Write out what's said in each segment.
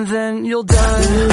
and then you'll die.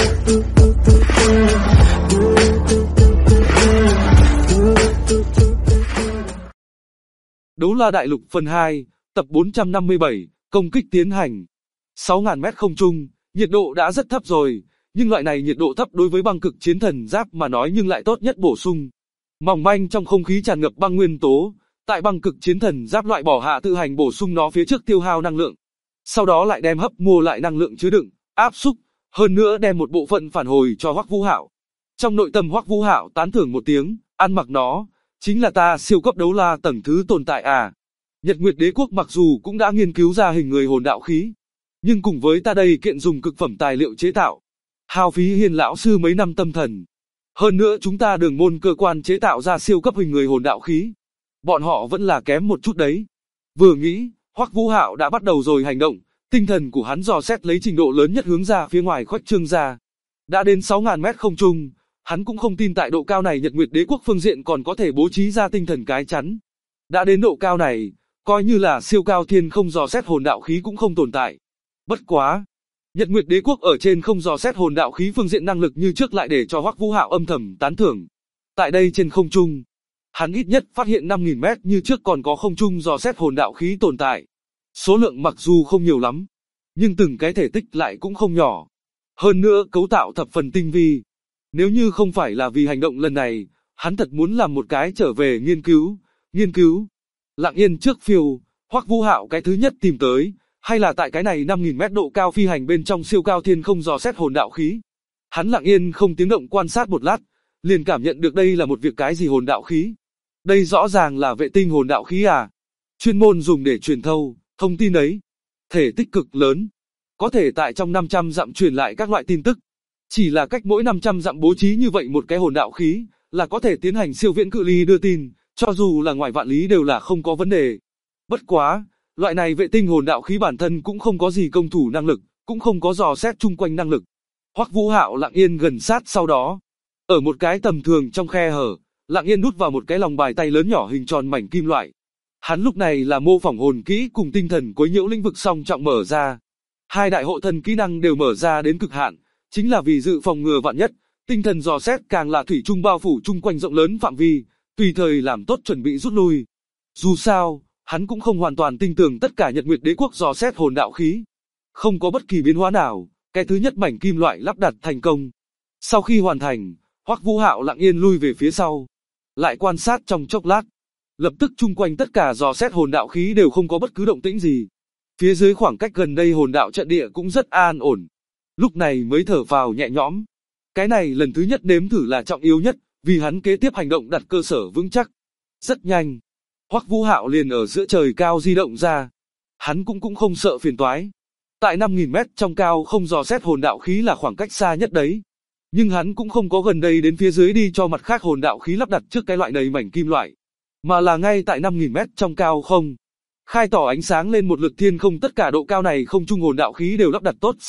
Đấu La Đại Lục phần 2, tập 457, công kích tiến hành. 6.000 mét không trung, nhiệt độ đã rất thấp rồi, nhưng loại này nhiệt độ thấp đối với băng cực chiến thần giáp mà nói nhưng lại tốt nhất bổ sung. Mỏng manh trong không khí tràn ngập băng nguyên tố, tại băng cực chiến thần giáp loại bỏ hạ tự hành bổ sung nó phía trước tiêu hao năng lượng. Sau đó lại đem hấp mua lại năng lượng chứa đựng, áp xúc, hơn nữa đem một bộ phận phản hồi cho Hoắc Vũ Hạo. Trong nội tâm Hoắc Vũ Hạo tán thưởng một tiếng, ăn mặc nó, chính là ta siêu cấp đấu la tầng thứ tồn tại à. Nhật Nguyệt Đế quốc mặc dù cũng đã nghiên cứu ra hình người hồn đạo khí, nhưng cùng với ta đây kiện dùng cực phẩm tài liệu chế tạo, hao phí Hiên lão sư mấy năm tâm thần. Hơn nữa chúng ta Đường môn cơ quan chế tạo ra siêu cấp hình người hồn đạo khí, bọn họ vẫn là kém một chút đấy. Vừa nghĩ, Hoắc Vũ Hạo đã bắt đầu rồi hành động, tinh thần của hắn dò xét lấy trình độ lớn nhất hướng ra phía ngoài khuếch trương ra. Đã đến 6.000 mét không trung, hắn cũng không tin tại độ cao này Nhật Nguyệt Đế quốc phương diện còn có thể bố trí ra tinh thần cái chắn. Đã đến độ cao này, coi như là siêu cao thiên không dò xét hồn đạo khí cũng không tồn tại. Bất quá, Nhật Nguyệt Đế quốc ở trên không dò xét hồn đạo khí phương diện năng lực như trước lại để cho Hoắc Vũ Hạo âm thầm tán thưởng. Tại đây trên không trung, hắn ít nhất phát hiện 5.000 mét như trước còn có không trung dò xét hồn đạo khí tồn tại. Số lượng mặc dù không nhiều lắm, nhưng từng cái thể tích lại cũng không nhỏ. Hơn nữa cấu tạo thập phần tinh vi. Nếu như không phải là vì hành động lần này, hắn thật muốn làm một cái trở về nghiên cứu. Lặng yên trước phiêu, Hoắc Vũ Hạo cái thứ nhất tìm tới, hay là tại cái này 5.000 mét độ cao phi hành bên trong siêu cao thiên không dò xét hồn đạo khí. Hắn lặng yên không tiếng động quan sát một lát, liền cảm nhận được đây là một việc cái gì hồn đạo khí. Đây rõ ràng là vệ tinh hồn đạo khí à. Chuyên môn dùng để truyền thâu, thông tin ấy. Thể tích cực lớn, có thể tại trong 500 dặm truyền lại các loại tin tức. Chỉ là cách mỗi 500 dặm bố trí như vậy một cái hồn đạo khí, là có thể tiến hành siêu viễn cự ly đưa tin, cho dù là ngoài vạn lý đều là không có vấn đề. Bất quá, loại này vệ tinh hồn đạo khí bản thân cũng không có gì công thủ năng lực, cũng không có dò xét chung quanh năng lực. Hoắc Vũ Hạo lặng yên gần sát sau đó, ở một cái tầm thường trong khe hở, lặng yên đút vào một cái lòng bài tay lớn nhỏ hình tròn mảnh kim loại. Hắn lúc này là mô phỏng hồn kỹ cùng tinh thần quấy nhiễu lĩnh vực song trọng mở ra. Hai đại hộ thần kỹ năng đều mở ra đến cực hạn, chính là vì dự phòng ngừa vạn nhất. Tinh thần dò xét càng là thủy chung bao phủ chung quanh rộng lớn phạm vi, tùy thời làm tốt chuẩn bị rút lui. Dù sao, hắn cũng không hoàn toàn tin tưởng tất cả Nhật Nguyệt Đế quốc dò xét hồn đạo khí. Không có bất kỳ biến hóa nào, cái thứ nhất mảnh kim loại lắp đặt thành công. Sau khi hoàn thành, Hoắc Vũ Hạo lặng yên lui về phía sau, lại quan sát trong chốc lát. Lập tức chung quanh tất cả dò xét hồn đạo khí đều không có bất cứ động tĩnh gì. Phía dưới khoảng cách gần đây hồn đạo trận địa cũng rất an ổn. Lúc này mới thở phào nhẹ nhõm. Cái này lần thứ nhất nếm thử là trọng yếu nhất, vì hắn kế tiếp hành động đặt cơ sở vững chắc. Rất nhanh, Hoắc Vũ Hạo liền ở giữa trời cao di động ra. Hắn cũng không sợ phiền toái. Tại 5.000 mét trong cao không dò xét hồn đạo khí là khoảng cách xa nhất đấy. Nhưng hắn cũng không có gần đây đến phía dưới đi cho mặt khác hồn đạo khí lắp đặt trước cái loại này mảnh kim loại. Mà là ngay tại 5.000 mét trong cao không. Khai tỏ ánh sáng lên một lượt thiên không, tất cả độ cao này không trung hồn đạo khí đều lắp đặt tốt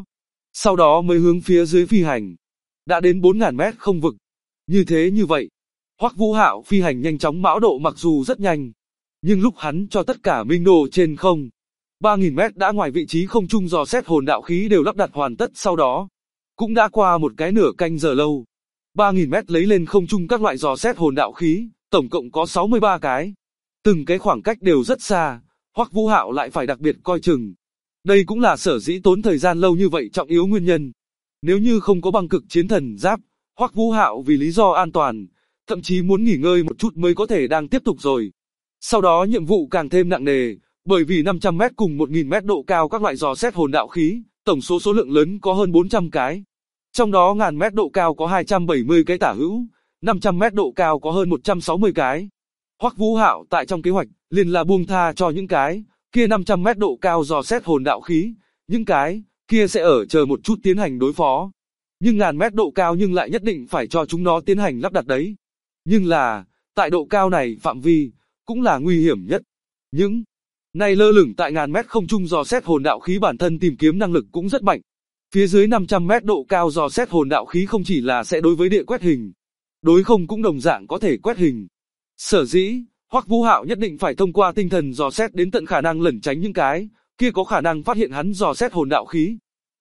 sau đó mới hướng phía dưới phi hành. Đã đến 4.000 mét không vực. Như vậy, Hoắc Vũ Hạo phi hành nhanh chóng, mão độ mặc dù rất nhanh, nhưng lúc hắn cho tất cả minh đồ trên không, 3.000 mét đã ngoài vị trí không trung dò xét hồn đạo khí đều lắp đặt hoàn tất, sau đó cũng đã qua một cái nửa canh giờ lâu. 3.000 mét lấy lên không trung các loại dò xét hồn đạo khí, tổng cộng có 63 cái. Từng cái khoảng cách đều rất xa, Hoắc Vũ Hạo lại phải đặc biệt coi chừng. Đây cũng là sở dĩ tốn thời gian lâu như vậy trọng yếu nguyên nhân. Nếu như không có băng cực chiến thần giáp, Hoắc Vũ Hạo vì lý do an toàn, thậm chí muốn nghỉ ngơi một chút mới có thể đang tiếp tục rồi. Sau đó nhiệm vụ càng thêm nặng nề, bởi vì 500 mét cùng 1.000 mét độ cao các loại dò xét hồn đạo khí, tổng số lượng lớn có hơn 400 cái. Trong đó 1.000 mét độ cao có 270 cái tả hữu, 500 mét độ cao có hơn 160 cái. Hoắc Vũ Hạo tại trong kế hoạch liền là buông tha cho những cái kia 500 mét độ cao dò xét hồn đạo khí, những cái kia sẽ ở chờ một chút tiến hành đối phó. Nhưng 1.000 mét độ cao nhưng lại nhất định phải cho chúng nó tiến hành lắp đặt đấy. Nhưng là, tại độ cao này phạm vi, cũng là nguy hiểm nhất. Những này lơ lửng tại 1.000 mét không trung dò xét hồn đạo khí bản thân tìm kiếm năng lực cũng rất mạnh. Phía dưới 500 mét độ cao dò xét hồn đạo khí không chỉ là sẽ đối với địa quét hình, đối không cũng đồng dạng có thể quét hình. Sở dĩ, Hoắc Vũ Hạo nhất định phải thông qua tinh thần dò xét đến tận khả năng lẩn tránh những cái kia có khả năng phát hiện hắn dò xét hồn đạo khí.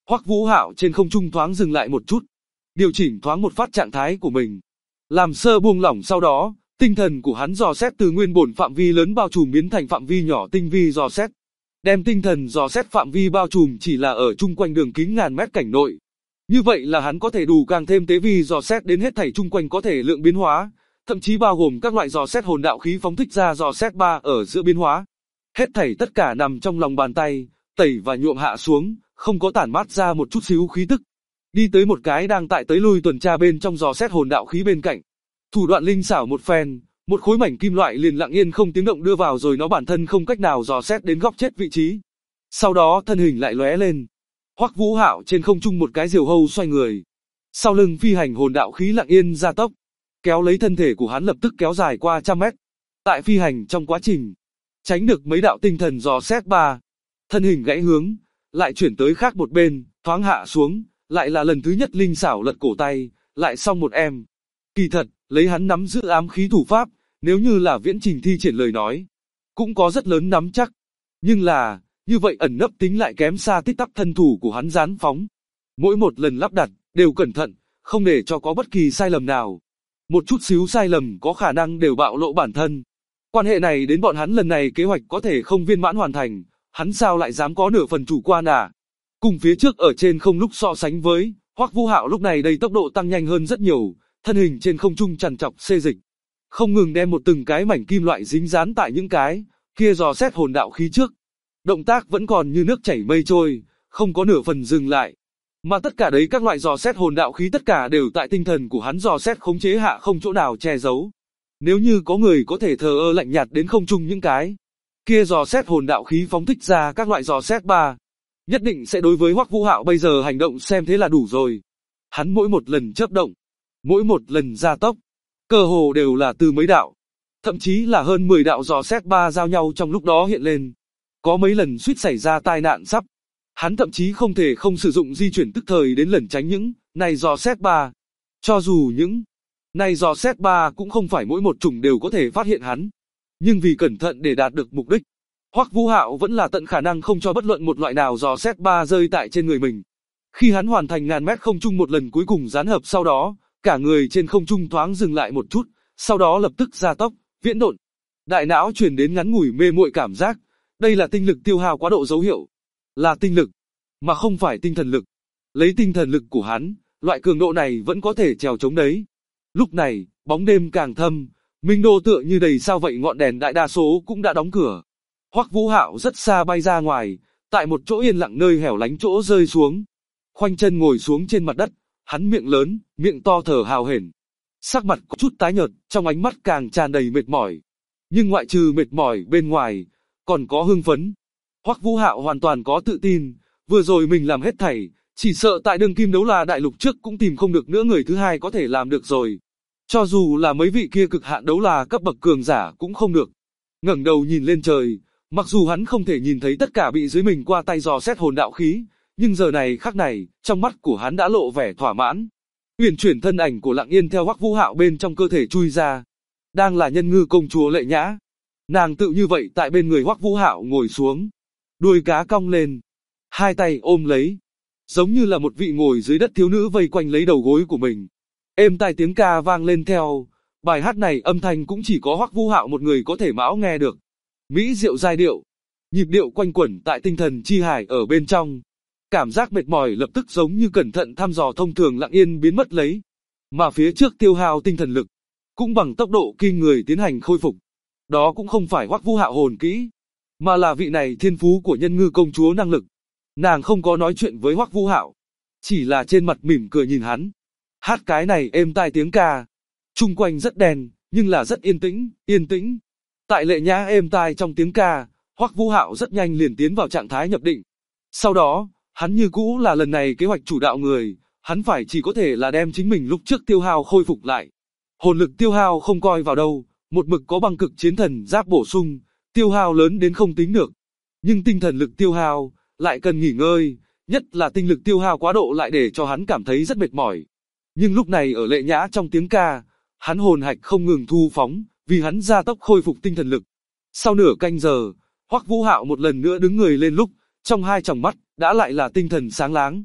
Hoắc Vũ Hạo trên không trung thoáng dừng lại một chút, điều chỉnh thoáng một phát trạng thái của mình, làm sơ buông lỏng, sau đó, tinh thần của hắn dò xét từ nguyên bổn phạm vi lớn bao trùm biến thành phạm vi nhỏ tinh vi dò xét. Đem tinh thần dò xét phạm vi bao trùm chỉ là ở chung quanh đường kính ngàn mét cảnh nội. Như vậy là hắn có thể đủ càng thêm tế vi dò xét đến hết thảy chung quanh có thể lượng biến hóa, thậm chí bao gồm các loại dò xét hồn đạo khí phóng thích ra dò xét 3 ở giữa biến hóa. Hết thảy tất cả nằm trong lòng bàn tay, tẩy và nhuộm hạ xuống, không có tản mát ra một chút xíu khí tức. Đi tới một cái đang tại tới lui tuần tra bên trong dò xét hồn đạo khí bên cạnh. Thủ đoạn linh xảo một phen, một khối mảnh kim loại liền lặng yên không tiếng động đưa vào, rồi nó bản thân không cách nào dò xét đến góc chết vị trí. Sau đó thân hình lại lóe lên. Hoắc Vũ Hạo trên không trung một cái diều hâu xoay người. Sau lưng phi hành hồn đạo khí lặng yên gia tốc, kéo lấy thân thể của hắn lập tức kéo dài qua trăm mét. Tại phi hành trong quá trình, tránh được mấy đạo tinh thần dò xét 3. Thân hình gãy hướng, lại chuyển tới khác một bên, thoáng hạ xuống, lại là lần thứ nhất linh xảo lật cổ tay, lại xong một em. Kỳ thật, lấy hắn nắm giữ ám khí thủ pháp, nếu như là viễn trình thi triển lời nói, cũng có rất lớn nắm chắc. Nhưng là, như vậy ẩn nấp tính lại kém xa tích tắc thân thủ của hắn gián phóng. Mỗi một lần lắp đặt, đều cẩn thận, không để cho có bất kỳ sai lầm nào. Một chút xíu sai lầm có khả năng đều bạo lộ bản thân. Quan hệ này đến bọn hắn lần này kế hoạch có thể không viên mãn hoàn thành, hắn sao lại dám có nửa phần chủ quan à? Cùng phía trước ở trên không lúc so sánh với, Hoắc Vũ Hạo lúc này đây tốc độ tăng nhanh hơn rất nhiều, thân hình trên không trung trằn trọc xê dịch, không ngừng đem một từng cái mảnh kim loại dính dán tại những cái kia dò xét hồn đạo khí trước. Động tác vẫn còn như nước chảy mây trôi, không có nửa phần dừng lại. Mà tất cả đấy các loại dò xét hồn đạo khí tất cả đều tại tinh thần của hắn dò xét khống chế hạ, không chỗ nào che giấu. Nếu như có người có thể thờ ơ lạnh nhạt đến không trung những cái kia dò xét hồn đạo khí phóng thích ra các loại dò xét 3, nhất định sẽ đối với Hoắc Vũ Hạo bây giờ hành động xem thế là đủ rồi. Hắn mỗi một lần chớp động, mỗi một lần gia tốc, cơ hồ đều là từ mấy đạo, thậm chí là hơn 10 đạo dò xét 3 giao nhau trong lúc đó hiện lên. Có mấy lần suýt xảy ra tai nạn sắp. Hắn thậm chí không thể không sử dụng di chuyển tức thời đến lẩn tránh những này dò xét 3. Cho dù những này dò xét 3 cũng không phải mỗi một chủng đều có thể phát hiện hắn. Nhưng vì cẩn thận để đạt được mục đích, Hoắc Vũ Hạo vẫn là tận khả năng không cho bất luận một loại nào dò xét 3 rơi tại trên người mình. Khi hắn hoàn thành ngàn mét không trung một lần cuối cùng dán hợp, sau đó, cả người trên không trung thoáng dừng lại một chút, sau đó lập tức gia tốc, viễn độn. Đại não truyền đến ngắn ngủi mê muội cảm giác, đây là tinh lực tiêu hao quá độ dấu hiệu. Là tinh lực, mà không phải tinh thần lực. Lấy tinh thần lực của hắn, loại cường độ này vẫn có thể trèo chống đấy. Lúc này, bóng đêm càng thâm, Minh Đô tựa như đầy sao vậy, ngọn đèn đại đa số cũng đã đóng cửa. Hoắc Vũ Hạo rất xa bay ra ngoài, tại một chỗ yên lặng nơi hẻo lánh chỗ rơi xuống. Khoanh chân ngồi xuống trên mặt đất, hắn miệng lớn, miệng to thở hào hển. Sắc mặt có chút tái nhợt, trong ánh mắt càng tràn đầy mệt mỏi. Nhưng ngoại trừ mệt mỏi bên ngoài, còn có hưng phấn. Hoắc Vũ Hạo hoàn toàn có tự tin, vừa rồi mình làm hết thảy, chỉ sợ tại đương kim đấu la đại lục trước cũng tìm không được nữa người thứ hai có thể làm được rồi. Cho dù là mấy vị kia cực hạn đấu la cấp bậc cường giả cũng không được. Ngẩng đầu nhìn lên trời, mặc dù hắn không thể nhìn thấy tất cả bị dưới mình qua tay dò xét hồn đạo khí, nhưng giờ này khắc này, trong mắt của hắn đã lộ vẻ thỏa mãn. Uyển chuyển thân ảnh của Lặng Yên theo Hoắc Vũ Hạo bên trong cơ thể chui ra, đang là Nhân Ngư công chúa Lệ Nhã. Nàng tự như vậy tại bên người Hoắc Vũ Hạo ngồi xuống, đuôi cá cong lên, hai tay ôm lấy, giống như là một vị ngồi dưới đất thiếu nữ vây quanh lấy đầu gối của mình. Êm tai tiếng ca vang lên theo, bài hát này âm thanh cũng chỉ có Hoắc Vũ Hạo một người có thể mão nghe được. Mỹ diệu giai điệu, nhịp điệu quanh quẩn tại tinh thần chi hải ở bên trong. Cảm giác mệt mỏi lập tức giống như cẩn thận thăm dò thông thường lặng yên biến mất lấy. Mà phía trước tiêu hao tinh thần lực, cũng bằng tốc độ kinh người tiến hành khôi phục. Đó cũng không phải Hoắc Vũ Hạo hồn kỹ, mà là vị này thiên phú của Nhân Ngư công chúa năng lực. Nàng không có nói chuyện với Hoắc Vũ Hạo, chỉ là trên mặt mỉm cười nhìn hắn. Hát cái này êm tai tiếng ca, chung quanh rất đen, nhưng là rất yên tĩnh, yên tĩnh. Tại Lệ Nhã êm tai trong tiếng ca, Hoắc Vũ Hạo rất nhanh liền tiến vào trạng thái nhập định. Sau đó, hắn như cũ là lần này kế hoạch chủ đạo người, hắn phải chỉ có thể là đem chính mình lúc trước tiêu hao khôi phục lại. Hồn lực tiêu hao không coi vào đâu, một mực có băng cực chiến thần giáp bổ sung, tiêu hao lớn đến không tính được. Nhưng tinh thần lực tiêu hao, lại cần nghỉ ngơi, nhất là tinh lực tiêu hao quá độ lại để cho hắn cảm thấy rất mệt mỏi. Nhưng lúc này ở Lệ Nhã trong tiếng ca, hắn hồn hạch không ngừng thu phóng, vì hắn gia tốc khôi phục tinh thần lực. Sau nửa canh giờ, Hoắc Vũ Hạo một lần nữa đứng người lên lúc, trong hai tròng mắt, đã lại là tinh thần sáng láng.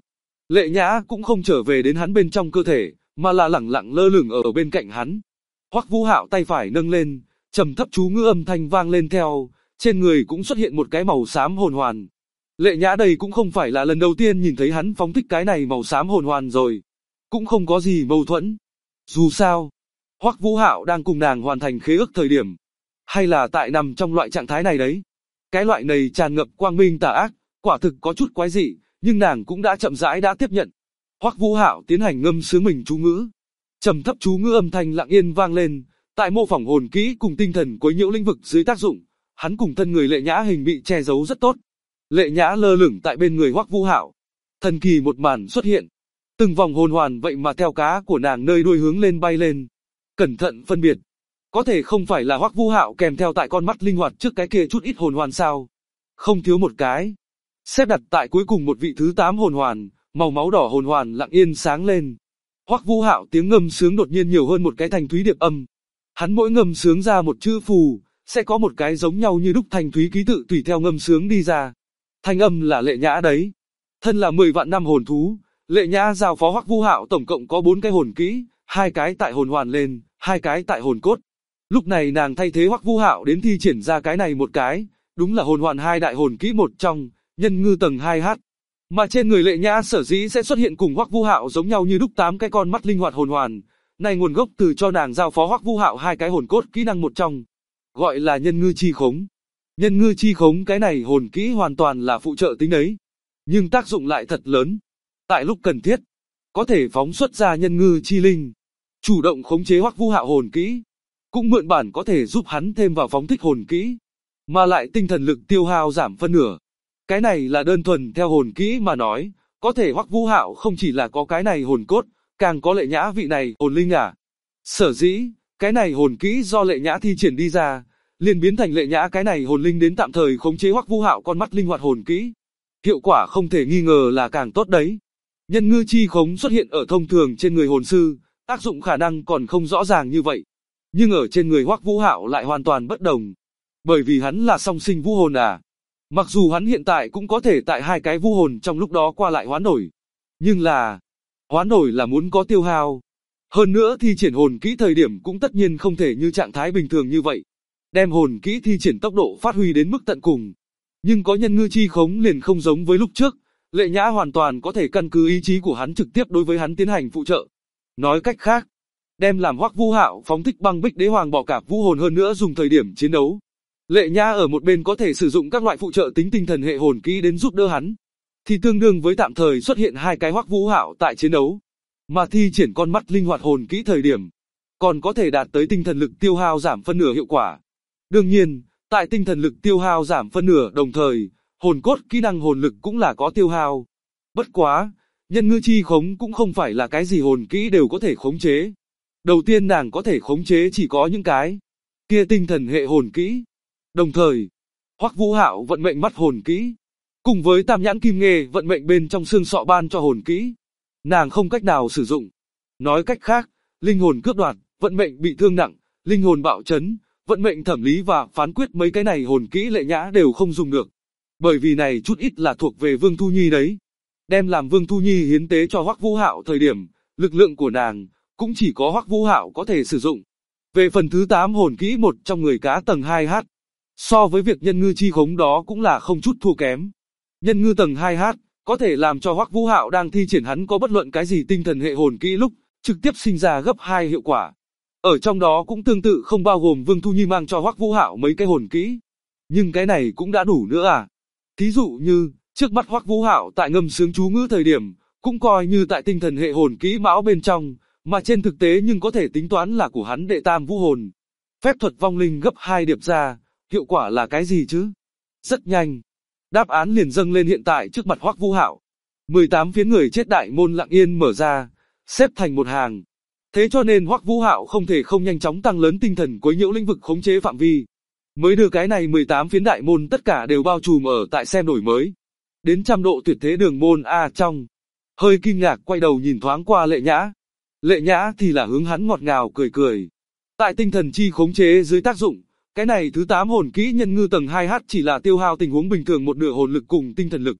Lệ Nhã cũng không trở về đến hắn bên trong cơ thể, mà là lẳng lặng lơ lửng ở bên cạnh hắn. Hoắc Vũ Hạo tay phải nâng lên, trầm thấp chú ngữ âm thanh vang lên theo, trên người cũng xuất hiện một cái màu xám hồn hoàn. Lệ Nhã đây cũng không phải là lần đầu tiên nhìn thấy hắn phóng thích cái này màu xám hồn hoàn rồi, cũng không có gì mâu thuẫn. Dù sao, Hoắc Vũ Hạo đang cùng nàng hoàn thành khế ước thời điểm, hay là tại nằm trong loại trạng thái này đấy. Cái loại này tràn ngập quang minh tà ác, quả thực có chút quái dị, nhưng nàng cũng đã chậm rãi đã tiếp nhận. Hoắc Vũ Hạo tiến hành ngâm sướng mình chú ngữ. Trầm thấp chú ngữ âm thanh lặng yên vang lên, tại mô phỏng hồn kỹ cùng tinh thần quấy nhiễu lĩnh vực dưới tác dụng, hắn cùng thân người Lệ Nhã hình bị che giấu rất tốt. Lệ Nhã lơ lửng tại bên người Hoắc Vũ Hạo. Thần kỳ một màn xuất hiện. Từng vòng hồn hoàn vậy mà theo cá của nàng nơi đuôi hướng lên bay lên. Cẩn thận phân biệt. Có thể không phải là Hoắc Vũ Hạo kèm theo tại con mắt linh hoạt trước cái kia chút ít hồn hoàn sao? Không thiếu một cái. Xếp đặt tại cuối cùng một vị thứ 8 hồn hoàn, màu máu đỏ hồn hoàn lặng yên sáng lên. Hoắc Vũ Hạo tiếng ngâm sướng đột nhiên nhiều hơn một cái thanh thúy điệp âm. Hắn mỗi ngâm sướng ra một chữ phù, sẽ có một cái giống nhau như đúc thanh thúy ký tự tùy theo ngâm sướng đi ra. Thanh âm là Lệ Nhã đấy. Thân là 10 vạn năm hồn thú, Lệ Nhã giao phó Hoắc Vũ Hạo tổng cộng có 4 cái hồn kỹ, 2 cái tại hồn hoàn lên, 2 cái tại hồn cốt. Lúc này nàng thay thế Hoắc Vũ Hạo đến thi triển ra cái này một cái, đúng là hồn hoàn 2 đại hồn kỹ một trong, nhân ngư tầng 2H. Mà trên người Lệ Nhã sở dĩ sẽ xuất hiện cùng Hoắc Vũ Hạo giống nhau như đúc 8 cái con mắt linh hoạt hồn hoàn, này nguồn gốc từ cho nàng giao phó Hoắc Vũ Hạo 2 cái hồn cốt kỹ năng một trong, gọi là nhân ngư chi khống. Nhân ngư chi khống cái này hồn kỹ hoàn toàn là phụ trợ tính đấy, nhưng tác dụng lại thật lớn. Tại lúc cần thiết, có thể phóng xuất ra nhân ngư chi linh, chủ động khống chế Hoắc Vũ Hạo hồn kỹ, cũng mượn bản có thể giúp hắn thêm vào phóng thích hồn kỹ, mà lại tinh thần lực tiêu hao giảm phân nửa. Cái này là đơn thuần theo hồn kỹ mà nói, có thể Hoắc Vũ Hạo không chỉ là có cái này hồn cốt, càng có Lệ Nhã vị này hồn linh à. Sở dĩ, cái này hồn kỹ do Lệ Nhã thi triển đi ra, liền biến thành Lệ Nhã cái này hồn linh đến tạm thời khống chế Hoắc Vũ Hạo con mắt linh hoạt hồn kỹ. Hiệu quả không thể nghi ngờ là càng tốt đấy. Nhân ngư chi khống xuất hiện ở thông thường trên người hồn sư, tác dụng khả năng còn không rõ ràng như vậy. Nhưng ở trên người Hoắc Vũ Hạo lại hoàn toàn bất đồng. Bởi vì hắn là song sinh vũ hồn à. Mặc dù hắn hiện tại cũng có thể tại 2 cái vũ hồn trong lúc đó qua lại hoán đổi. Nhưng là, hoán đổi là muốn có tiêu hao. Hơn nữa thi triển hồn kỹ thời điểm cũng tất nhiên không thể như trạng thái bình thường như vậy. Đem hồn kỹ thi triển tốc độ phát huy đến mức tận cùng. Nhưng có nhân ngư chi khống liền không giống với lúc trước, Lệ Nhã hoàn toàn có thể căn cứ ý chí của hắn trực tiếp đối với hắn tiến hành phụ trợ. Nói cách khác, đem làm Hoắc Vũ Hạo phóng thích băng bích đế hoàng bỏ cạp vũ hồn hơn nữa dùng thời điểm chiến đấu. Lệ Nhã ở một bên có thể sử dụng các loại phụ trợ tính tinh thần hệ hồn kỹ đến giúp đỡ hắn, thì tương đương với tạm thời xuất hiện 2 cái Hoắc Vũ Hạo tại chiến đấu, mà thi triển con mắt linh hoạt hồn kỹ thời điểm, còn có thể đạt tới tinh thần lực tiêu hao giảm phân nửa hiệu quả. Đương nhiên, tại tinh thần lực tiêu hao giảm phân nửa đồng thời, hồn cốt kỹ năng hồn lực cũng là có tiêu hao. Bất quá, nhân ngư chi khống cũng không phải là cái gì hồn kỹ đều có thể khống chế. Đầu tiên nàng có thể khống chế chỉ có những cái kia tinh thần hệ hồn kỹ. Đồng thời, Hoắc Vũ Hạo vận mệnh mắt hồn kỹ, cùng với Tam Nhãn Kim Nghê vận mệnh bên trong xương sọ ban cho hồn kỹ, nàng không cách nào sử dụng. Nói cách khác, linh hồn cướp đoạt, vận mệnh bị thương nặng, linh hồn bạo chấn, vận mệnh thẩm lý và phán quyết mấy cái này hồn kỹ Lệ Nhã đều không dùng được. Bởi vì này chút ít là thuộc về Vương Thu Nhi đấy. Đem làm Vương Thu Nhi hiến tế cho Hoắc Vũ Hạo thời điểm, lực lượng của nàng cũng chỉ có Hoắc Vũ Hạo có thể sử dụng. Về phần thứ 8 hồn kỹ một trong người cá tầng 2H, so với việc nhân ngư chi khống đó cũng là không chút thua kém. Nhân ngư tầng 2H có thể làm cho Hoắc Vũ Hạo đang thi triển hắn có bất luận cái gì tinh thần hệ hồn kỹ lúc trực tiếp sinh ra gấp 2 hiệu quả. Ở trong đó cũng tương tự không bao gồm Vương Thu Nhi mang cho Hoắc Vũ Hạo mấy cái hồn kỹ. Nhưng cái này cũng đã đủ nữa à. Thí dụ như, trước mắt Hoắc Vũ Hạo tại ngâm sướng chú ngữ thời điểm, cũng coi như tại tinh thần hệ hồn kỹ mão bên trong, mà trên thực tế nhưng có thể tính toán là của hắn đệ tam vũ hồn. Phép thuật vong linh gấp 2 điệp ra, hiệu quả là cái gì chứ? Rất nhanh. Đáp án liền dâng lên hiện tại trước mặt Hoắc Vũ Hạo. 18 phiến người chết đại môn lặng yên mở ra, xếp thành một hàng. Thế cho nên Hoắc Vũ Hạo không thể không nhanh chóng tăng lớn tinh thần quấy nhiễu lĩnh vực khống chế phạm vi. Mới đưa cái này 18 phiến đại môn tất cả đều bao trùm ở tại xem đổi mới. Đến 100 độ tuyệt thế đường môn A trong. Hơi kinh ngạc quay đầu nhìn thoáng qua Lệ Nhã. Lệ Nhã thì là hướng hắn ngọt ngào cười cười. Tại tinh thần chi khống chế dưới tác dụng, cái này thứ 8 hồn kỹ nhân ngư tầng 2H chỉ là tiêu hao tình huống bình thường một nửa hồn lực cùng tinh thần lực.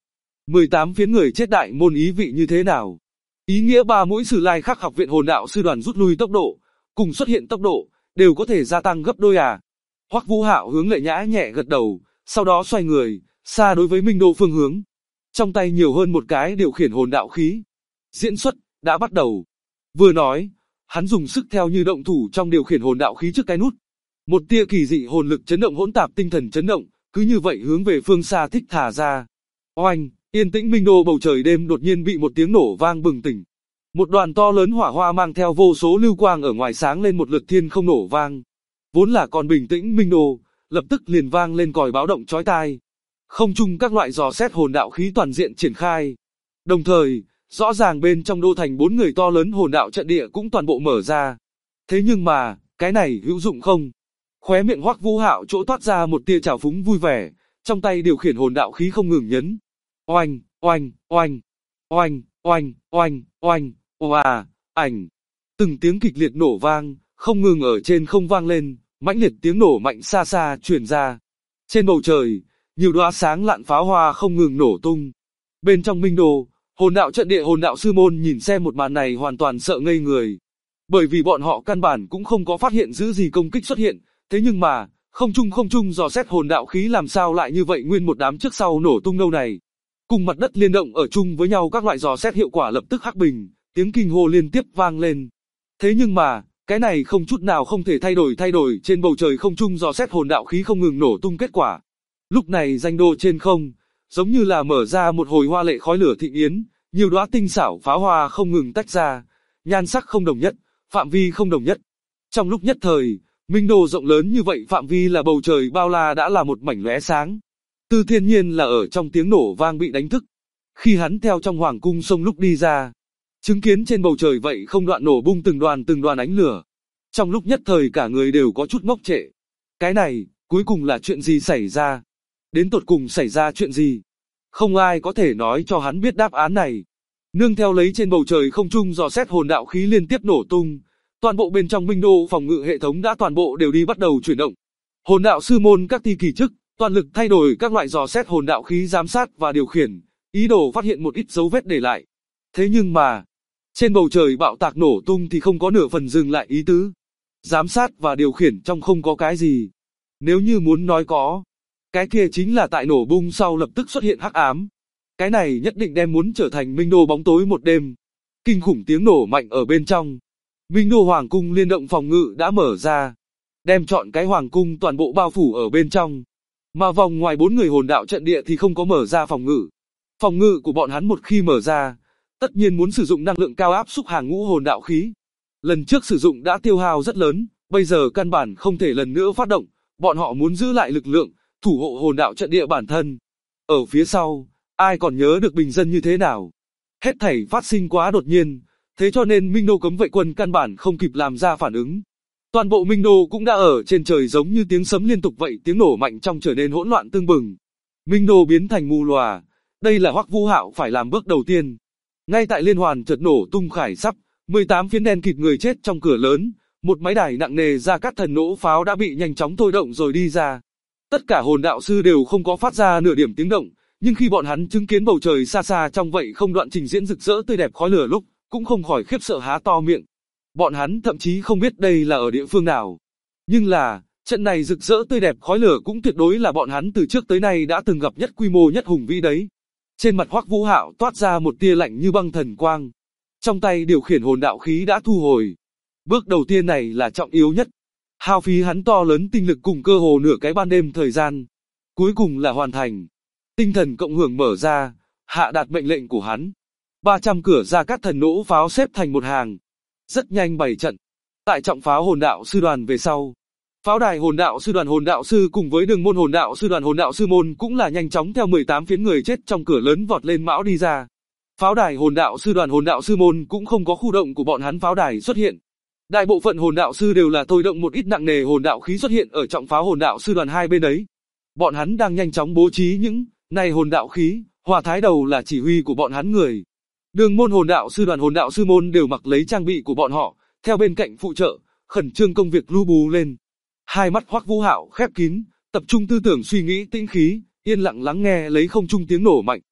18 phiến người chết đại môn ý vị như thế nào? Ý nghĩa 3 mũi Sử Lai Khắc học viện hồn đạo sư đoàn rút lui tốc độ, cùng xuất hiện tốc độ, đều có thể gia tăng gấp đôi à? Hoắc Vũ Hạo hướng Lệ Nhã nhẹ gật đầu, sau đó xoay người, xa đối với Minh Đô phương hướng. Trong tay nhiều hơn một cái điều khiển hồn đạo khí. Diễn xuất đã bắt đầu. Vừa nói, hắn dùng sức theo như động thủ trong điều khiển hồn đạo khí trước cái nút. Một tia kỳ dị hồn lực chấn động hỗn tạp tinh thần chấn động, cứ như vậy hướng về phương xa thích thả ra. Oanh, yên tĩnh Minh Đô bầu trời đêm đột nhiên bị một tiếng nổ vang bừng tỉnh. Một đoàn to lớn hỏa hoa mang theo vô số lưu quang ở ngoài sáng lên một lượt thiên không nổ vang. Vốn là còn bình tĩnh Minh Đô, lập tức liền vang lên còi báo động chói tai. Không trung các loại dò xét hồn đạo khí toàn diện triển khai. Đồng thời, rõ ràng bên trong đô thành 4 người to lớn hồn đạo trận địa cũng toàn bộ mở ra. Thế nhưng mà, cái này hữu dụng không? Khóe miệng Hoắc Vũ Hạo chỗ toát ra một tia trào phúng vui vẻ, trong tay điều khiển hồn đạo khí không ngừng nhấn. Oanh, oanh, oanh, oanh, oanh, oanh, oanh, oà, ảnh. Từng tiếng kịch liệt nổ vang, không ngừng ở trên không vang lên, mãnh liệt tiếng nổ mạnh xa xa truyền ra. Trên bầu trời, nhiều đóa sáng lạn pháo hoa không ngừng nổ tung. Bên trong Minh Đô, hồn đạo trận địa hồn đạo sư môn nhìn xem một màn này hoàn toàn sợ ngây người. Bởi vì bọn họ căn bản cũng không có phát hiện dữ gì công kích xuất hiện, thế nhưng mà, không trung dò xét hồn đạo khí làm sao lại như vậy nguyên một đám trước sau nổ tung đâu này. Cùng mặt đất liên động ở chung với nhau các loại dò xét hiệu quả lập tức hắc bình, tiếng kinh hô liên tiếp vang lên. Thế nhưng mà, cái này không chút nào không thể thay đổi trên bầu trời không trung dò xét hồn đạo khí không ngừng nổ tung kết quả. Lúc này danh đô trên không, giống như là mở ra một hồi hoa lệ khói lửa thịnh yến, nhiều đóa tinh xảo pháo hoa không ngừng tách ra, nhan sắc không đồng nhất, phạm vi không đồng nhất. Trong lúc nhất thời, Minh Đô rộng lớn như vậy phạm vi là bầu trời bao la đã là một mảnh lóe sáng. Tư Thiên Nhiên là ở trong tiếng nổ vang bị đánh thức. Khi hắn theo trong hoàng cung sông lúc đi ra, chứng kiến trên bầu trời vậy không đoạn nổ bung từng đoàn ánh lửa. Trong lúc nhất thời cả người đều có chút ngốc trệ. Cái này, cuối cùng là chuyện gì xảy ra? Đến tột cùng xảy ra chuyện gì? Không ai có thể nói cho hắn biết đáp án này. Nương theo lấy trên bầu trời không trung dò xét hồn đạo khí liên tiếp nổ tung, toàn bộ bên trong Minh Đô phòng ngự hệ thống đã toàn bộ đều đi bắt đầu chuyển động. Hồn đạo sư môn các ti kỳ chức, toàn lực thay đổi các loại dò xét hồn đạo khí giám sát và điều khiển, ý đồ phát hiện một ít dấu vết để lại. Thế nhưng mà, trên bầu trời bạo tạc nổ tung thì không có nửa phần dừng lại ý tứ. Giám sát và điều khiển trong không có cái gì. Nếu như muốn nói có, cái kia chính là tại nổ bung sau lập tức xuất hiện hắc ám. Cái này nhất định đem muốn trở thành Minh Đô bóng tối một đêm. Kinh khủng tiếng nổ mạnh ở bên trong. Minh Đô Hoàng cung liên động phòng ngự đã mở ra, đem trọn cái Hoàng cung toàn bộ bao phủ ở bên trong. Mà vòng ngoài 4 người hồn đạo trận địa thì không có mở ra phòng ngự. Phòng ngự của bọn hắn một khi mở ra, tất nhiên muốn sử dụng năng lượng cao áp xúc hàng ngũ hồn đạo khí. Lần trước sử dụng đã tiêu hao rất lớn, bây giờ căn bản không thể lần nữa phát động, bọn họ muốn giữ lại lực lượng, thủ hộ hồn đạo trận địa bản thân. Ở phía sau, ai còn nhớ được bình dân như thế nào? Hết thảy phát sinh quá đột nhiên, thế cho nên Minh Đô cấm vệ quân căn bản không kịp làm ra phản ứng. Toàn bộ Minh Đô cũng đã ở trên trời giống như tiếng sấm liên tục vậy, tiếng nổ mạnh trong trở nên hỗn loạn tương bừng. Minh Đô biến thành mù lòa, đây là Hoắc Vũ Hạo phải làm bước đầu tiên. Ngay tại liên hoàn chợt nổ tung khải sắp, 18 phiến đen kịt người chết trong cửa lớn, một máy đài nặng nề ra cát thần nổ pháo đã bị nhanh chóng thôi động rồi đi ra. Tất cả hồn đạo sư đều không có phát ra nửa điểm tiếng động, nhưng khi bọn hắn chứng kiến bầu trời xa xa trong vậy không đoạn trình diễn rực rỡ tươi đẹp khói lửa lúc, cũng không khỏi khiếp sợ há to miệng. Bọn hắn thậm chí không biết đây là ở địa phương nào. Nhưng là, trận này rực rỡ tươi đẹp khói lửa cũng tuyệt đối là bọn hắn từ trước tới nay đã từng gặp nhất quy mô nhất hùng vĩ đấy. Trên mặt Hoắc Vũ Hạo toát ra một tia lạnh như băng thần quang. Trong tay điều khiển hồn đạo khí đã thu hồi. Bước đầu tiên này là trọng yếu nhất. Hao phí hắn to lớn tinh lực cùng cơ hồ nửa cái ban đêm thời gian. Cuối cùng là hoàn thành. Tinh thần cộng hưởng mở ra, hạ đạt mệnh lệnh của hắn. 300 cửa ra cát thần nổ pháo xếp thành một hàng. Rất nhanh bày trận. Tại trọng pháo hồn đạo sư đoàn về sau. Pháo đài hồn đạo sư cùng với đường môn hồn đạo sư đoàn hồn đạo sư môn cũng là nhanh chóng theo 18 phiến người chết trong cửa lớn vọt lên mão đi ra. Pháo đài hồn đạo sư đoàn hồn đạo sư môn cũng không có khu động của bọn hắn pháo đài xuất hiện. Đại bộ phận hồn đạo sư đều là thôi động một ít nặng nề hồn đạo khí xuất hiện ở trọng pháo hồn đạo sư đoàn hai bên ấy. Bọn hắn đang nhanh chóng bố trí những này hồn đạo khí, Hòa Thái Đầu là chỉ huy của bọn hắn người. Đường môn hồn đạo sư môn đều mặc lấy trang bị của bọn họ, theo bên cạnh phụ trợ, khẩn trương công việc lu bù lên. Hai mắt Hoắc Vũ Hạo khép kín, tập trung tư tưởng suy nghĩ tĩnh khí, yên lặng lắng nghe lấy không trung tiếng nổ mạnh.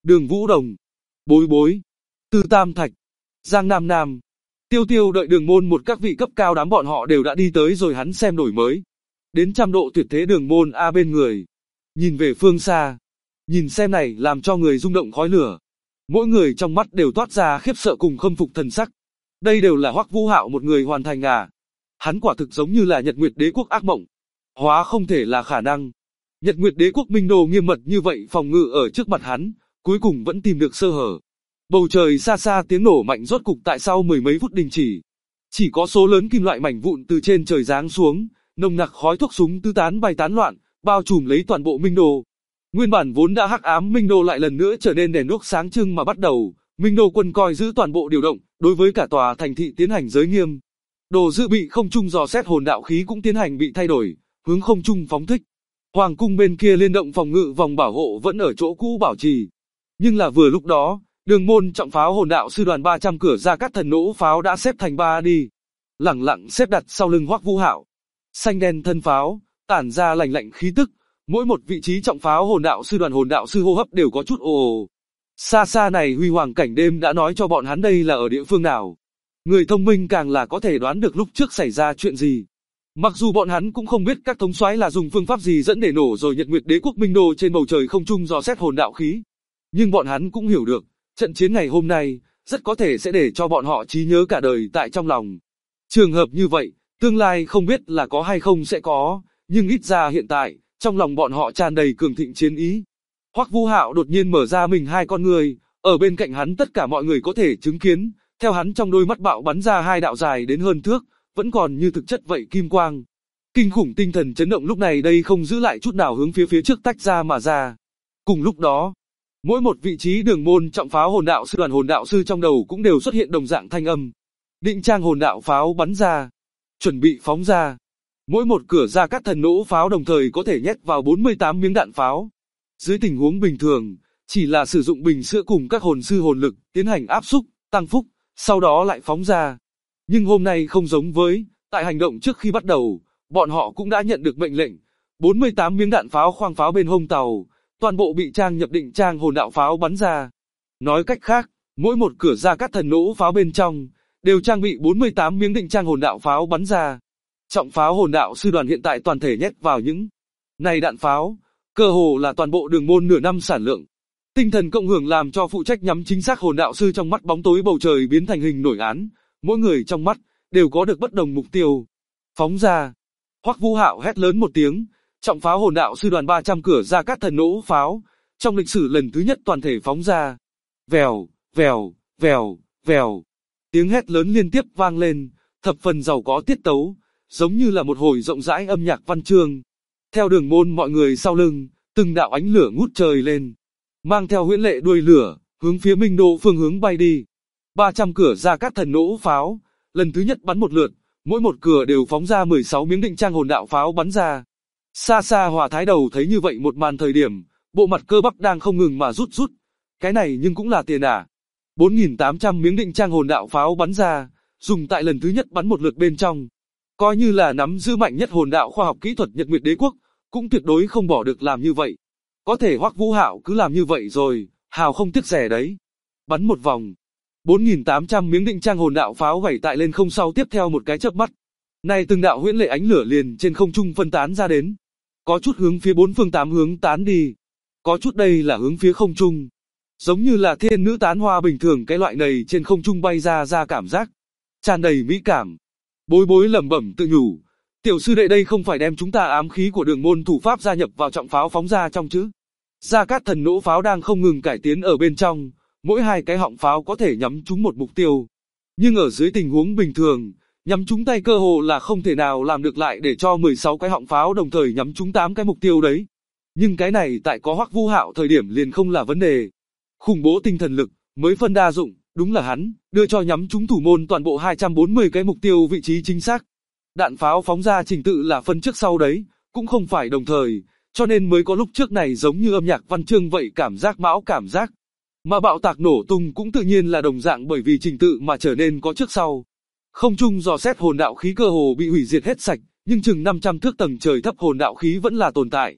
Đường Vũ Đồng, Bối Bối, Tư Tam Thạch, Giang Nam Nam, Tiêu Tiêu đợi Đường Môn một các vị cấp cao đám bọn họ đều đã đi tới rồi hắn xem đổi mới. Đến trăm độ tuyệt thế Đường Môn A bên người. Nhìn về phương xa. Nhìn xem này làm cho người rung động khói lửa. Mỗi người trong mắt đều toát ra khiếp sợ cùng khâm phục thần sắc. Đây đều là Hoắc Vũ Hạo một người hoàn thành à. Hắn quả thực giống như là Nhật Nguyệt Đế quốc ác mộng. Hóa không thể là khả năng. Nhật Nguyệt Đế quốc Minh Đô nghiêm mật như vậy phòng ngự ở trước mặt hắn, cuối cùng vẫn tìm được sơ hở. Bầu trời xa xa tiếng nổ mạnh rốt cục tại sau mười mấy phút đình chỉ. Chỉ có số lớn kim loại mảnh vụn từ trên trời giáng xuống, nồng nặc khói thuốc súng tứ tán bay tán loạn, bao trùm lấy toàn bộ Minh Đô. Nguyên bản vốn đã hắc ám Minh Đô lại lần nữa trở nên đèn đuốc sáng trưng mà bắt đầu, Minh Đô quân coi giữ toàn bộ điều động, đối với cả tòa thành thị tiến hành giới nghiêm. Đồ dự bị không trung dò xét hồn đạo khí cũng tiến hành bị thay đổi, hướng không trung phóng thích. Hoàng cung bên kia liên động phòng ngự vòng bảo hộ vẫn ở chỗ cũ bảo trì. Nhưng là vừa lúc đó, Đường Môn trọng pháo hồn đạo sư đoàn 300 cửa Gia Cát Thần nỗ pháo đã xếp thành 3 đi, lẳng lặng xếp đặt sau lưng Hoắc Vũ Hạo. Xanh đen thân pháo, tản ra lạnh lạnh khí tức, mỗi một vị trí trọng pháo hồn đạo sư hô hấp đều có chút ồ. Xa xa này huy hoàng cảnh đêm đã nói cho bọn hắn đây là ở địa phương nào. Người thông minh càng là có thể đoán được lúc trước xảy ra chuyện gì. Mặc dù bọn hắn cũng không biết các thống soái là dùng phương pháp gì dẫn để nổ rồi Nhật Nguyệt Đế quốc Minh Đô trên bầu trời không trung dò xét hồn đạo khí, nhưng bọn hắn cũng hiểu được, trận chiến ngày hôm nay rất có thể sẽ để cho bọn họ trí nhớ cả đời tại trong lòng. Trường hợp như vậy, tương lai không biết là có hay không sẽ có, nhưng ít ra hiện tại, trong lòng bọn họ tràn đầy cường thịnh chiến ý. Hoắc Vũ Hạo đột nhiên mở ra mình hai con người, ở bên cạnh hắn tất cả mọi người có thể chứng kiến, theo hắn trong đôi mắt bạo bắn ra hai đạo dài đến hơn thước, vẫn còn như thực chất vậy kim quang. Kinh khủng tinh thần chấn động lúc này đây không giữ lại chút nào hướng phía trước tách ra mà ra. Cùng lúc đó, mỗi một vị trí Đường Môn trọng pháo hồn đạo sư đoàn hồn đạo sư trong đầu cũng đều xuất hiện đồng dạng thanh âm. Định trang hồn đạo pháo bắn ra, chuẩn bị phóng ra. Mỗi một cửa Gia Cát Thần nỗ pháo đồng thời có thể nhét vào 48 miếng đạn pháo. Dưới tình huống bình thường, chỉ là sử dụng bình sữa cùng các hồn sư hồn lực tiến hành áp xúc, tăng phúc, sau đó lại phóng ra. Nhưng hôm nay không giống với, tại hành động trước khi bắt đầu, bọn họ cũng đã nhận được mệnh lệnh. 48 miếng đạn pháo khoang pháo bên hông tàu, toàn bộ bị trang nhập định trang hồn đạo pháo bắn ra. Nói cách khác, mỗi một cửa Gia Cát Thần nỗ pháo bên trong, đều trang bị 48 miếng định trang hồn đạo pháo bắn ra. Trọng pháo hồn đạo sư đoàn hiện tại toàn thể nhét vào những này đạn pháo, cơ hồ là toàn bộ Đường Môn nửa năm sản lượng. Tinh thần cộng hưởng làm cho phụ trách nhắm chính xác hồn đạo sư trong mắt bóng tối bầu trời biến thành hình nổi án, mỗi người trong mắt đều có được bất đồng mục tiêu. Phóng ra. Hoắc Vũ Hạo hét lớn một tiếng, trọng pháo hồn đạo sư đoàn 300 cửa Gia Cát Thần nỗ pháo, trong lịch sử lần thứ nhất toàn thể phóng ra. Vèo, vèo, vèo, vèo. Tiếng hét lớn liên tiếp vang lên, thập phần giàu có tiết tấu, giống như là một hồi rộng rãi âm nhạc văn chương. Theo Đường Môn mọi người sau lưng, từng đạo ánh lửa ngút trời lên, mang theo huyễn lệ đuôi lửa, hướng phía Minh Đô phương hướng bay đi. 300 cửa Gia Cát Thần nỗ pháo, lần thứ nhất bắn một lượt, mỗi một cửa đều phóng ra 16 miếng định trang hồn đạo pháo bắn ra. Xa xa Hòa Thái Đầu thấy như vậy một màn thời điểm, bộ mặt cơ bắp đang không ngừng mà rút rút. Cái này nhưng cũng là tiền à. 4.800 miếng định trang hồn đạo pháo bắn ra, dùng tại lần thứ nhất bắn một lượt bên trong. Coi như là nắm giữ mạnh nhất hồn đạo khoa học kỹ thuật Nhật Nguyệt Đế quốc, cũng tuyệt đối không bỏ được làm như vậy. Có thể Hoắc Vũ Hạo cứ làm như vậy rồi, hào không tiếc rẻ đấy. Bắn một vòng, 4.800 miếng định trang hồn đạo pháo vẩy tại lên không sau tiếp theo một cái chớp mắt. Này từng đạo huyễn lệ ánh lửa liền trên không trung phân tán ra đến. Có chút hướng phía bốn phương tám hướng tán đi. Có chút đây là hướng phía không trung. Giống như là thiên nữ tán hoa bình thường cái loại này trên không trung bay ra cảm giác. Tràn đầy mỹ cảm. Bối Bối lẩm bẩm tự nhủ. Tiểu sư đệ đây không phải đem chúng ta ám khí của Đường Môn thủ pháp gia nhập vào trọng pháo phóng ra trong chứ. Gia Cát Thần nỗ pháo đang không ngừng cải tiến ở bên trong. Mỗi hai cái họng pháo có thể nhắm trúng một mục tiêu. Nhưng ở dưới tình huống bình thường, nhắm trúng tay cơ hồ là không thể nào làm được lại để cho 16 cái họng pháo đồng thời nhắm trúng 8 cái mục tiêu đấy. Nhưng cái này tại có Hoắc Vũ Hạo thời điểm liền không là vấn đề. Khủng bố tinh thần lực, mới phân đa dụng, đúng là hắn, đưa cho nhắm trúng thủ môn toàn bộ 240 cái mục tiêu vị trí chính xác. Đạn pháo phóng ra trình tự là phân trước sau đấy, cũng không phải đồng thời, cho nên mới có lúc trước này giống như âm nhạc văn chương vậy cảm giác mão cảm giác. Mà bạo tạc nổ tung cũng tự nhiên là đồng dạng bởi vì trình tự mà trở nên có trước sau. Không trung dò xét hồn đạo khí cơ hồ bị hủy diệt hết sạch, nhưng chừng 500 thước tầng trời thấp hồn đạo khí vẫn là tồn tại.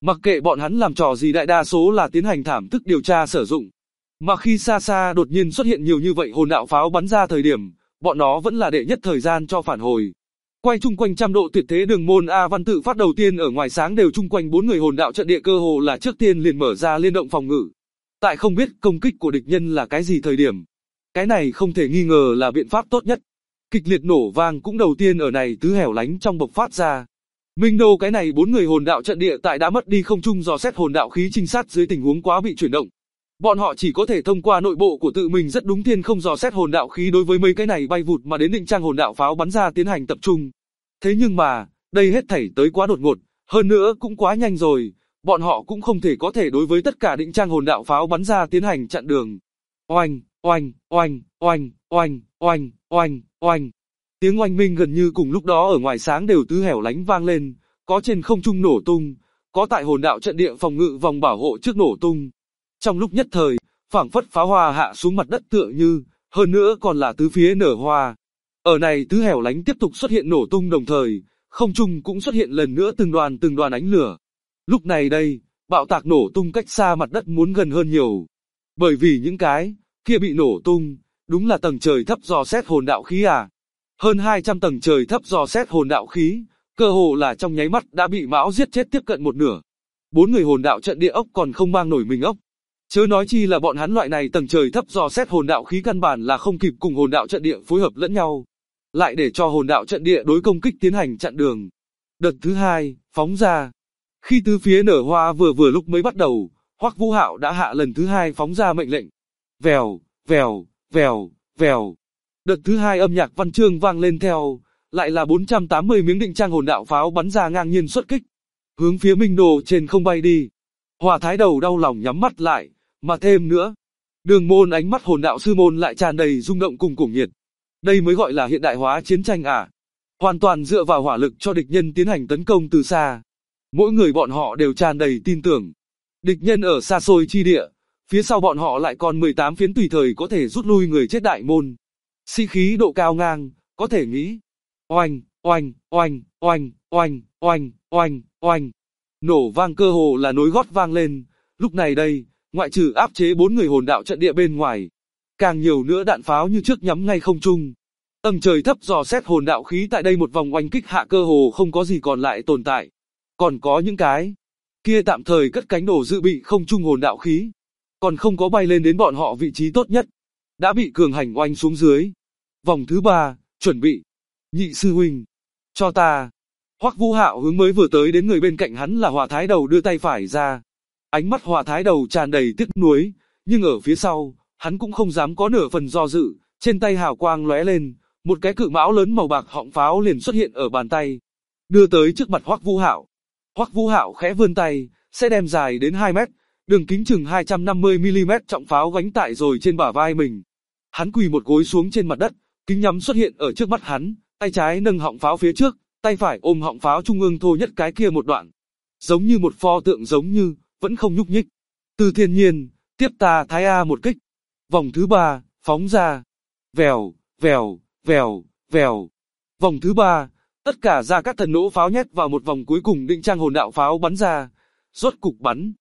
Mặc kệ bọn hắn làm trò gì, đại đa số là tiến hành thảm thức điều tra sử dụng. Mà khi xa xa đột nhiên xuất hiện nhiều như vậy hồn đạo pháo bắn ra thời điểm, bọn nó vẫn là đệ nhất thời gian cho phản hồi. Quay chung quanh trăm độ tuyệt thế đường môn A Văn tự phát đầu tiên ở ngoài sáng đều chung quanh 4 người hồn đạo trận địa, cơ hồ là trước tiên liền mở ra liên động phòng ngự. Tại không biết công kích của địch nhân là cái gì thời điểm, cái này không thể nghi ngờ là biện pháp tốt nhất. Kịch liệt nổ vang cũng đầu tiên ở này tứ hẻo lánh trong bộc phát ra. Minh Đô cái này 4 người hồn đạo trận địa tại đã mất đi không trung dò xét hồn đạo khí trinh sát dưới tình huống quá bị chuyển động. Bọn họ chỉ có thể thông qua nội bộ của tự mình rất đúng thiên không dò xét hồn đạo khí đối với mấy cái này bay vụt mà đến định trang hồn đạo pháo bắn ra tiến hành tập trung. Thế nhưng mà, đây hết thảy tới quá đột ngột, hơn nữa cũng quá nhanh rồi, bọn họ cũng không thể có thể đối với tất cả định trang hồn đạo pháo bắn ra tiến hành chặn đường. Oanh, oanh, oanh, oanh, oanh, oanh, oanh, oanh. Tiếng oanh minh gần như cùng lúc đó ở ngoài sáng đều tứ hẻo lánh vang lên, có trên không trung nổ tung, có tại hồn đạo trận địa phòng ngự vòng bảo hộ trước nổ tung. Trong lúc nhất thời, phảng phất pháo hoa hạ xuống mặt đất tựa như, hơn nữa còn là tứ phía nở hoa. Ở này tứ hẻo lánh tiếp tục xuất hiện nổ tung đồng thời, không trung cũng xuất hiện lần nữa từng đoàn ánh lửa. Lúc này đây, bạo tạc nổ tung cách xa mặt đất muốn gần hơn nhiều. Bởi vì những cái kia bị nổ tung, đúng là tầng trời thấp dò xét hồn đạo khí à. Hơn 200 tầng trời thấp dò xét hồn đạo khí, cơ hồ là trong nháy mắt đã bị Mão giết chết tiếp cận một nửa. 4 người hồn đạo trận địa ốc còn không mang nổi mình ốc. Chớ nói chi là bọn hắn loại này tầng trời thấp dò xét hồn đạo khí căn bản là không kịp cùng hồn đạo trận địa phối hợp lẫn nhau. Lại để cho hồn đạo trận địa đối công kích tiến hành chặn đường. Đợt thứ hai, phóng ra. Khi tứ phía nở hoa vừa lúc mới bắt đầu, Hoắc Vũ Hạo đã hạ lần thứ hai phóng ra mệnh lệnh. Vèo, vèo, vèo, vèo. Đợt thứ hai âm nhạc văn chương vang lên theo, lại là 480 miếng định trang hồn đạo pháo bắn ra ngang nhiên xuất kích, hướng phía Minh Đô trên không bay đi. Hỏa Thái Đầu đau lòng nhắm mắt lại, mà thêm nữa, Đường Môn ánh mắt hồn đạo sư môn lại tràn đầy rung động cùng cuồng nhiệt. Đây mới gọi là hiện đại hóa chiến tranh à? Hoàn toàn dựa vào hỏa lực cho địch nhân tiến hành tấn công từ xa. Mỗi người bọn họ đều tràn đầy tin tưởng. Địch nhân ở xa xôi chi địa, phía sau bọn họ lại còn 18 phiến tùy thời có thể rút lui người chết đại môn. Sĩ khí độ cao ngang, có thể nghĩ. Oanh, oanh, oanh, oanh, oanh, oanh, oanh, oanh. Nổ vang cơ hồ là nối gót vang lên. Lúc này đây, ngoại trừ áp chế 4 người hồn đạo trận địa bên ngoài, càng nhiều nữa đạn pháo như trước nhắm ngay không trung. Tầng trời thấp dò xét hồn đạo khí tại đây một vòng oanh kích hạ cơ hồ không có gì còn lại tồn tại. Còn có những cái kia tạm thời cất cánh đổ dự bị không trung hồn đạo khí, còn không có bay lên đến bọn họ vị trí tốt nhất, đã bị cường hành oanh xuống dưới. Vòng thứ 3, chuẩn bị. Nhị sư huynh, cho ta. Hoắc Vũ Hạo hướng mới vừa tới đến người bên cạnh hắn là Hỏa Thái Đầu đưa tay phải ra. Ánh mắt Hỏa Thái Đầu tràn đầy tiếc nuối, nhưng ở phía sau, hắn cũng không dám có nửa phần do dự, trên tay hào quang lóe lên, một cái cự mão lớn màu bạc họng pháo liền xuất hiện ở bàn tay, đưa tới trước mặt Hoắc Vũ Hạo. Hoắc Vũ Hạo khẽ vươn tay, sẽ đem dài đến 2 mét, đường kính chừng 250mm trọng pháo gánh tại rồi trên bả vai mình. Hắn quỳ một gối xuống trên mặt đất, kính nhắm xuất hiện ở trước mắt hắn, tay trái nâng họng pháo phía trước, tay phải ôm họng pháo trung ương thô nhất cái kia một đoạn, giống như một pho tượng giống như vẫn không nhúc nhích. Từ thiên nhiên, tiếp ta Thái A một kích. Vòng thứ 3, phóng ra. Vèo, vèo, vèo, vèo. Vòng thứ 3, tất cả ra các thần nỗ pháo nhét vào một vòng cuối cùng định trang hồn đạo pháo bắn ra. Rốt cục bắn.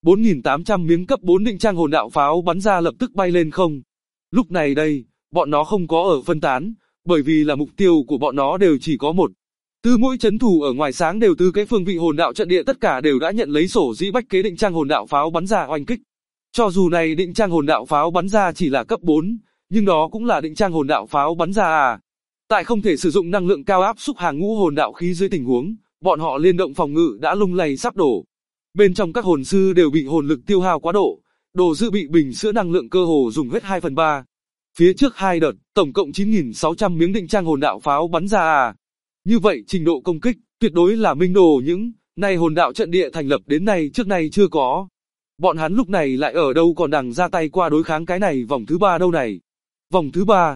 4.800 miếng cấp 4 định trang hồn đạo pháo bắn ra lập tức bay lên không. Lúc này đây, bọn nó không có ở phân tán, bởi vì là mục tiêu của bọn nó đều chỉ có một. Từ mỗi chấn thủ ở ngoài sáng đều từ cái phương vị hồn đạo trận địa tất cả đều đã nhận lấy sổ dĩ bách kế định trang hồn đạo pháo bắn ra oanh kích. Cho dù này định trang hồn đạo pháo bắn ra chỉ là cấp 4, nhưng đó cũng là định trang hồn đạo pháo bắn ra à. Tại không thể sử dụng năng lượng cao áp xúc hàng ngũ hồn đạo khí dưới tình huống, bọn họ liên động phòng ngự đã lung lay sắp đổ. Bên trong các hồn sư đều bị hồn lực tiêu hao quá độ, đồ dự bị bình sữa năng lượng cơ hồ dùng hết 2/3. Phía trước 2 đợt, tổng cộng 9.600 miếng định trang hồn đạo pháo bắn ra à. Như vậy trình độ công kích, tuyệt đối là Minh Đồ những nay hồn đạo trận địa thành lập đến nay trước nay chưa có. Bọn hắn lúc này lại ở đâu còn đằng ra tay qua đối kháng cái này vòng thứ 3 đâu này. Vòng thứ 3,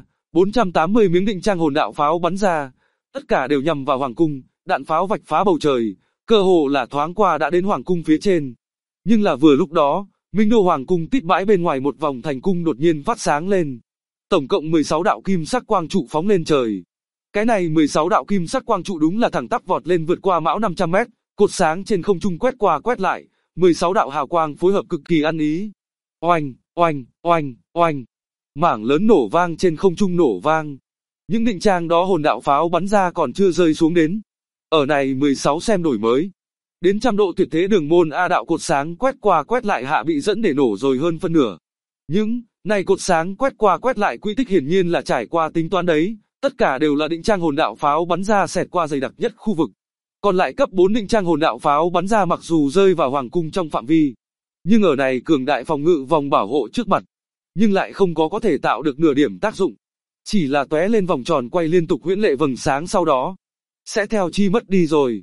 480 miếng định trang hồn đạo pháo bắn ra, tất cả đều nhằm vào hoàng cung, đạn pháo vạch phá bầu trời, cơ hồ là thoáng qua đã đến hoàng cung phía trên. Nhưng là vừa lúc đó, Minh Đô hoàng cung tít mãi bên ngoài một vòng thành cung đột nhiên phát sáng lên. Tổng cộng 16 đạo kim sắc quang trụ phóng lên trời. Cái này 16 đạo kim sắc quang trụ đúng là thẳng tắp vọt lên vượt qua mão 500 mét, Cột sáng trên không trung quét qua quét lại, 16 đạo hào quang phối hợp cực kỳ ăn ý. Oanh, oanh, oanh, oanh. Mảng lớn nổ vang trên không trung nổ vang. Những định trang đó hồn đạo pháo bắn ra còn chưa rơi xuống đến. Ở này 16 xem đổi mới. Đến trăm độ tuyệt thế đường môn A đạo cột sáng quét qua quét lại hạ bị dẫn để nổ rồi hơn phân nửa. Những này cột sáng quét qua quét lại quy tích hiển nhiên là trải qua tính toán đấy, tất cả đều là định trang hồn đạo pháo bắn ra xẹt qua dày đặc nhất khu vực. Còn lại cấp 4 định trang hồn đạo pháo bắn ra mặc dù rơi vào hoàng cung trong phạm vi, nhưng ở này cường đại phòng ngự vòng bảo hộ trước mặt, nhưng lại không có thể tạo được nửa điểm tác dụng. Chỉ là tóe lên vòng tròn quay liên tục huyễn lệ vầng sáng sau đó sẽ theo chi mất đi rồi.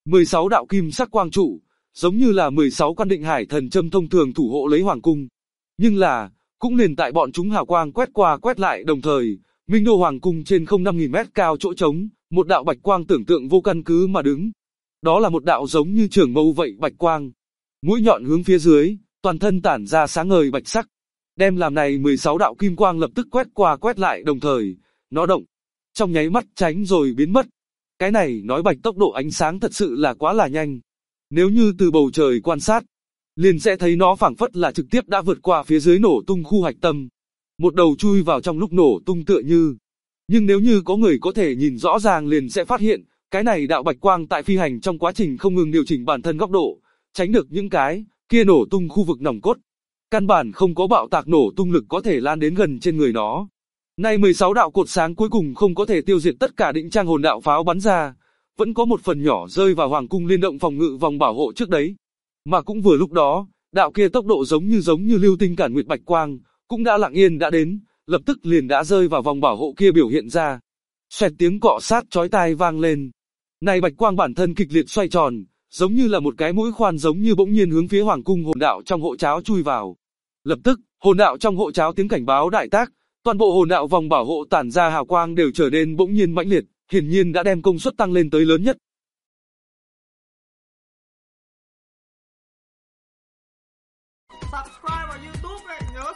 16 đạo kim sắc quang trụ, giống như là 16 con định hải thần châm thông thường thủ hộ lấy hoàng cung. Nhưng là, cũng liền tại bọn chúng hào quang quét qua quét lại đồng thời, Minh Đô Hoàng cung trên không 5.000 mét cao chỗ trống, một đạo bạch quang tưởng tượng vô căn cứ mà đứng. Đó là một đạo giống như trường mâu vậy bạch quang. Mũi nhọn hướng phía dưới, toàn thân tản ra sáng ngời bạch sắc. Đem làm này 16 đạo kim quang lập tức quét qua quét lại đồng thời, nó động. Trong nháy mắt tránh rồi biến mất. Cái này nói bạch tốc độ ánh sáng thật sự là quá là nhanh. Nếu như từ bầu trời quan sát, liền sẽ thấy nó phảng phất là trực tiếp đã vượt qua phía dưới nổ tung khu hạch tâm. Một đầu chui vào trong lúc nổ tung tựa như. Nhưng nếu như có người có thể nhìn rõ ràng liền sẽ phát hiện, cái này đạo bạch quang tại phi hành trong quá trình không ngừng điều chỉnh bản thân góc độ, tránh được những cái kia nổ tung khu vực nòng cốt. Căn bản không có bạo tạc nổ tung lực có thể lan đến gần trên người nó. Nay 16 đạo cột sáng cuối cùng không có thể tiêu diệt tất cả định trang hồn đạo pháo bắn ra, vẫn có một phần nhỏ rơi vào hoàng cung liên động phòng ngự vòng bảo hộ trước đấy. Mà cũng vừa lúc đó, đạo kia tốc độ giống như lưu tinh cản nguyệt bạch quang, cũng đã lặng yên đã đến, lập tức liền đã rơi vào vòng bảo hộ kia biểu hiện ra. Xoẹt tiếng cọ sát chói tai vang lên. Này bạch quang bản thân kịch liệt xoay tròn, giống như là một cái mũi khoan giống như bỗng nhiên hướng phía hoàng cung hồn đạo trong hộ cháo chui vào. Lập tức, hồn đạo trong hộ cháo tiếng cảnh báo đại tác, toàn bộ hồn đạo vòng bảo hộ tản ra hào quang đều trở nên bỗng nhiên mãnh liệt, hiển nhiên đã đem công suất tăng lên tới lớn nhất. Subscribe vào YouTube này, nhớ